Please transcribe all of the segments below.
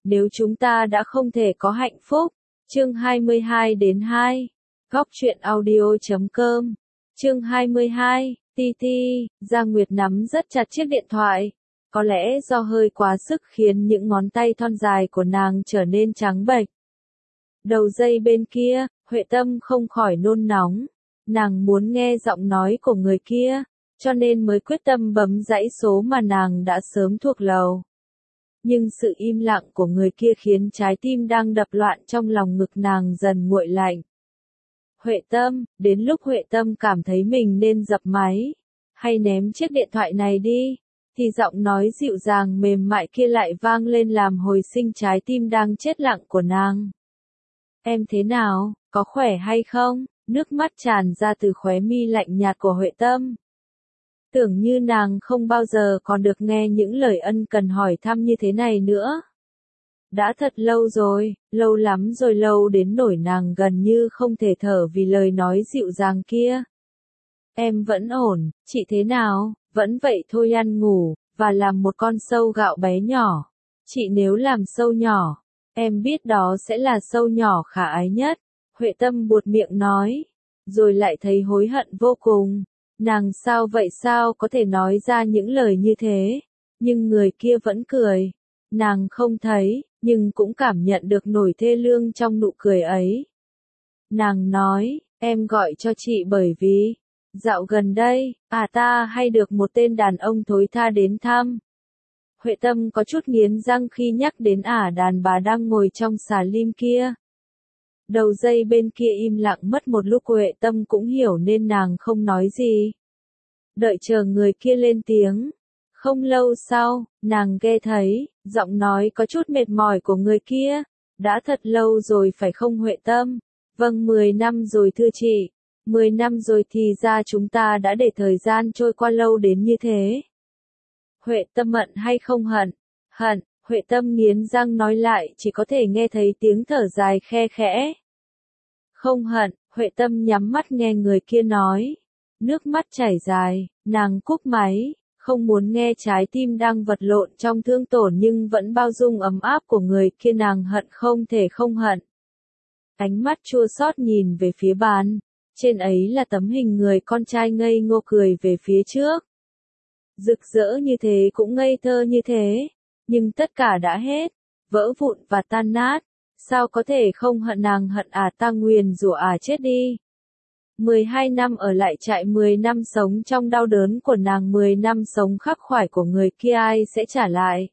nếu chúng ta đã không thể có hạnh phúc. Chương 22-2. Góc truyện audio.com. Chương 22. Ti. Giang Nguyệt nắm rất chặt chiếc điện thoại. Có lẽ do hơi quá sức khiến những ngón tay thon dài của nàng trở nên trắng bệch. Đầu dây bên kia, Huệ Tâm không khỏi nôn nóng. Nàng muốn nghe giọng nói của người kia, cho nên mới quyết tâm bấm dãy số mà nàng đã sớm thuộc lầu. Nhưng sự im lặng của người kia khiến trái tim đang đập loạn trong lòng ngực nàng dần nguội lạnh. Huệ Tâm, đến lúc Huệ Tâm cảm thấy mình nên dập máy, hay ném chiếc điện thoại này đi, thì giọng nói dịu dàng mềm mại kia lại vang lên làm hồi sinh trái tim đang chết lặng của nàng. Em thế nào, có khỏe hay không? Nước mắt tràn ra từ khóe mi lạnh nhạt của Huệ Tâm. Tưởng như nàng không bao giờ còn được nghe những lời ân cần hỏi thăm như thế này nữa. Đã thật lâu rồi, lâu lắm rồi, lâu đến nỗi nàng gần như không thể thở vì lời nói dịu dàng kia. Em vẫn ổn, chị thế nào? Vẫn vậy thôi, ăn ngủ, và làm một con sâu gạo bé nhỏ. Chị nếu làm sâu nhỏ, em biết đó sẽ là sâu nhỏ khả ái nhất. Huệ Tâm buột miệng nói, rồi lại thấy hối hận vô cùng. Nàng sao vậy, sao có thể nói ra những lời như thế? Nhưng người kia vẫn cười. Nàng không thấy, nhưng cũng cảm nhận được nỗi thê lương trong nụ cười ấy. Nàng nói, em gọi cho chị bởi vì, dạo gần đây, ta hay được một tên đàn ông thối tha đến thăm. Huệ Tâm có chút nghiến răng khi nhắc đến đàn bà đang ngồi trong xà lim kia. Đầu dây bên kia im lặng mất một lúc, Huệ Tâm cũng hiểu nên nàng không nói gì. Đợi chờ người kia lên tiếng. Không lâu sau, nàng nghe thấy, giọng nói có chút mệt mỏi của người kia. Đã thật lâu rồi phải không Huệ Tâm? Vâng, 10 năm rồi thưa chị. 10 năm rồi, thì ra chúng ta đã để thời gian trôi qua lâu đến như thế. Huệ Tâm hận hay không hận? Hận. Huệ Tâm nghiến răng nói lại, chỉ có thể nghe thấy tiếng thở dài khe khẽ. Không hận. Huệ Tâm nhắm mắt nghe người kia nói. Nước mắt chảy dài, nàng cúp máy, không muốn nghe trái tim đang vật lộn trong thương tổn nhưng vẫn bao dung ấm áp của người kia, nàng hận không thể không hận. Ánh mắt chua xót nhìn về phía bàn, trên ấy là tấm hình người con trai ngây ngô cười về phía trước. Rực rỡ như thế, cũng ngây thơ như thế, nhưng tất cả đã hết, vỡ vụn và tan nát, sao có thể không hận? Nàng hận ta nguyền rủa chết đi. 12 năm ở lại trại, 10 năm sống trong đau đớn của nàng, 10 năm sống khắc khoải của người kia, ai sẽ trả lại?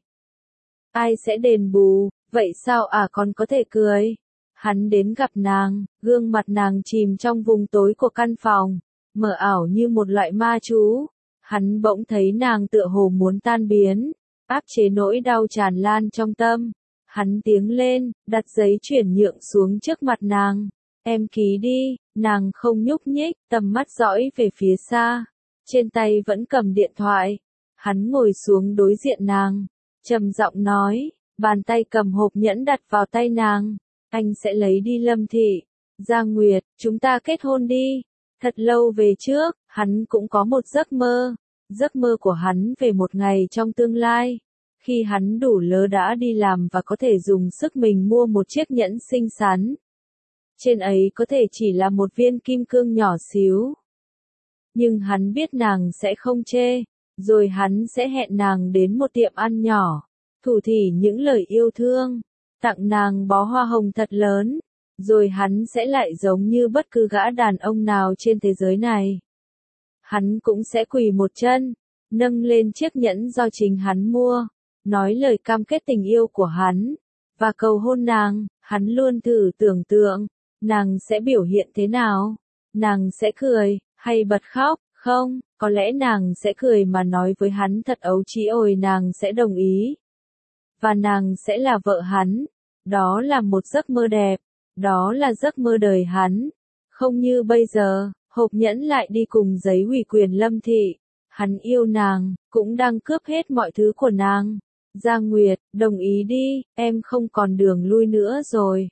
Ai sẽ đền bù? Vậy sao còn có thể cười? Hắn đến gặp nàng, gương mặt nàng chìm trong vùng tối của căn phòng, mờ ảo như một loại ma chú. Hắn bỗng thấy nàng tựa hồ muốn tan biến, áp chế nỗi đau tràn lan trong tâm. Hắn tiến lên, đặt giấy chuyển nhượng xuống trước mặt nàng. Em ký đi. Nàng không nhúc nhích, tầm mắt dõi về phía xa. Trên tay vẫn cầm điện thoại. Hắn ngồi xuống đối diện nàng, trầm giọng nói, bàn tay cầm hộp nhẫn đặt vào tay nàng. Anh sẽ lấy đi Lâm Thị. Giang Nguyệt, chúng ta kết hôn đi. Thật lâu về trước, hắn cũng có một giấc mơ. Giấc mơ của hắn về một ngày trong tương lai, khi hắn đủ lớn đã đi làm và có thể dùng sức mình mua một chiếc nhẫn xinh xắn. Trên ấy có thể chỉ là một viên kim cương nhỏ xíu. Nhưng hắn biết nàng sẽ không chê, rồi hắn sẽ hẹn nàng đến một tiệm ăn nhỏ, thủ thỉ những lời yêu thương, tặng nàng bó hoa hồng thật lớn, rồi hắn sẽ lại giống như bất cứ gã đàn ông nào trên thế giới này. Hắn cũng sẽ quỳ một chân, nâng lên chiếc nhẫn do chính hắn mua, nói lời cam kết tình yêu của hắn, và cầu hôn nàng. Hắn luôn thử tưởng tượng, nàng sẽ biểu hiện thế nào? Nàng sẽ cười, hay bật khóc? Không, có lẽ nàng sẽ cười mà nói với hắn thật ấu trĩ, ôi nàng sẽ đồng ý. Và nàng sẽ là vợ hắn. Đó là một giấc mơ đẹp. Đó là giấc mơ đời hắn. Không như bây giờ, hộp nhẫn lại đi cùng giấy ủy quyền Lâm Thị. Hắn yêu nàng, cũng đang cướp hết mọi thứ của nàng. Giang Nguyệt, đồng ý đi, em không còn đường lui nữa rồi.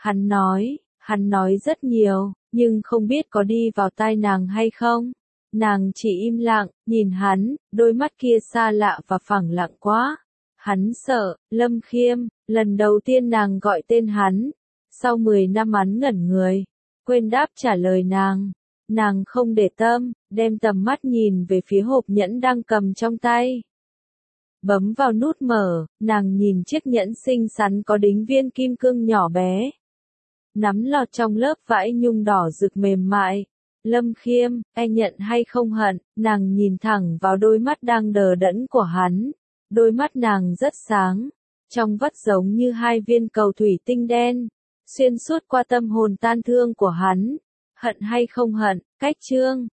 Hắn nói rất nhiều, nhưng không biết có đi vào tai nàng hay không. Nàng chỉ im lặng, nhìn hắn, đôi mắt kia xa lạ và phẳng lặng quá. Hắn sợ, Lần đầu tiên nàng gọi tên hắn, sau 10 năm hắn ngẩn người, quên đáp trả lời nàng. Nàng không để tâm, đem tầm mắt nhìn về phía hộp nhẫn đang cầm trong tay. Bấm vào nút mở, nàng nhìn chiếc nhẫn xinh xắn có đính viên kim cương nhỏ bé. Nắm lọt trong lớp vải nhung đỏ rực mềm mại. Lâm Khiêm, anh nhận hay không hận, nàng nhìn thẳng vào đôi mắt đang đờ đẫn của hắn. Đôi mắt nàng rất sáng, trong vắt giống như hai viên cầu thủy tinh đen, xuyên suốt qua tâm hồn tan thương của hắn. Hận hay không hận, cách chương.